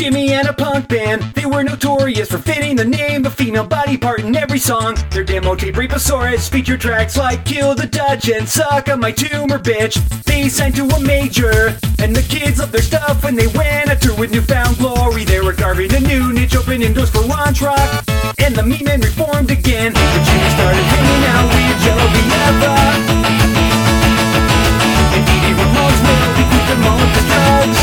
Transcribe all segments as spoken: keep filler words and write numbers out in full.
Jimmy and a punk band, they were notorious for fitting the name of female body part in every song. Their demo tape Reposaurus featured tracks like Kill the Dutch and Suck on My Tumor Bitch. They signed to a major, and the kids loved their stuff when they went on tour with Newfound Glory. They were carving a new niche, opening doors for launch rock, and the meme men reformed again. But Jimmy started hanging out with Jello Biafra, and Edie Ramone's milk, he put them all with his drugs.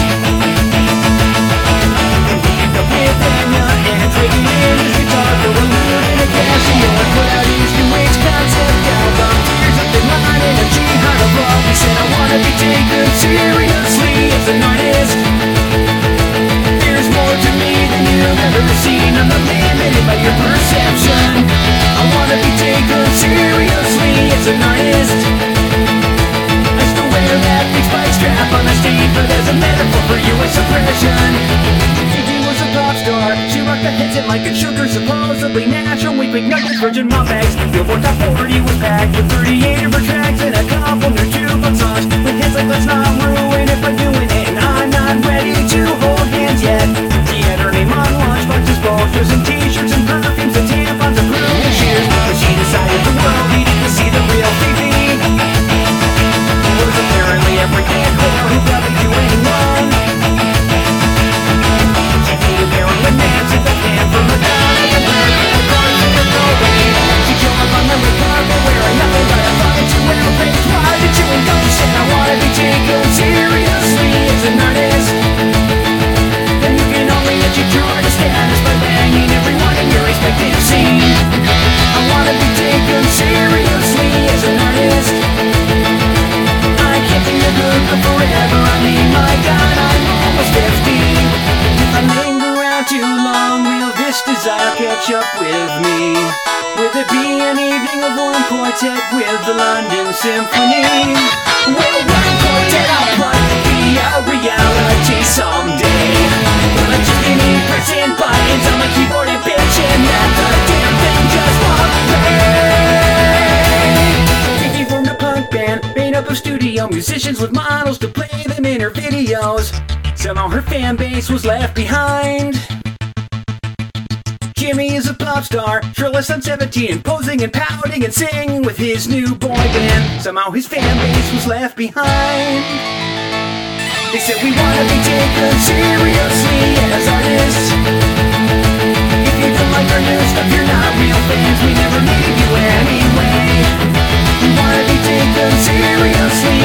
With Enya and trading in his guitar for a lure and a Casio, and put out his new age concept album, Tears of the Line and a Jihad of Love. He said, I wanna be taken seriously as an artist. There's more to me than you've ever seen. I'm not limited by your perception. I wanna be taken seriously as an artist. I still wear that big spike strap on the stage, but as a metaphor for U S oppression. Pop star, she rocked the headset like a sugar, supposedly natural. We picked nuggets, virgin mom bags. Billboard Top forty was packed with thirty-eight of her tracks and a couple new jukebox songs. With hits like Let's Not Ruin It by Doing It, and I'm not ready to hold hands yet. She had her name on lunchboxes, posters, and t-shirts, and perfumes, and tampons, and blue and shears. But she decided the world needed to see the real T V. It was apparently every band whore who probably knew anyone. Marilyn Manson, the man from Madonna, and wearing the cars in the doorway. She showed up on the red carpet wearing nothing but a fucking two-hour face. Why did you and Ghost said I wanna be taken seriously as an artist? Then you can only achieve your artist status by banging everyone in your respective scene. I wanna be taken seriously as an artist. I can't be a good girl forever. I mean, my God, I'm almost fifty. If I linger too long, will this desire catch up with me? Will it be an evening of one quartet with the London Symphony? Will one quartet upright be a reality someday? Will it just be me pressing buttons on my keyboard and bitching that the damn thing just won't play? Vicky formed a punk band made up of studio musicians with models to play them in her videos. Somehow her fan base was left behind. Jimmy is a pop star, sure less than seventeen, posing and pouting and singing with his new boy band. Somehow his fan base was left behind. They said we wanna be taken seriously as artists. If you don't like our new stuff, you're not real fans. We never need you anyway. We wanna be taken seriously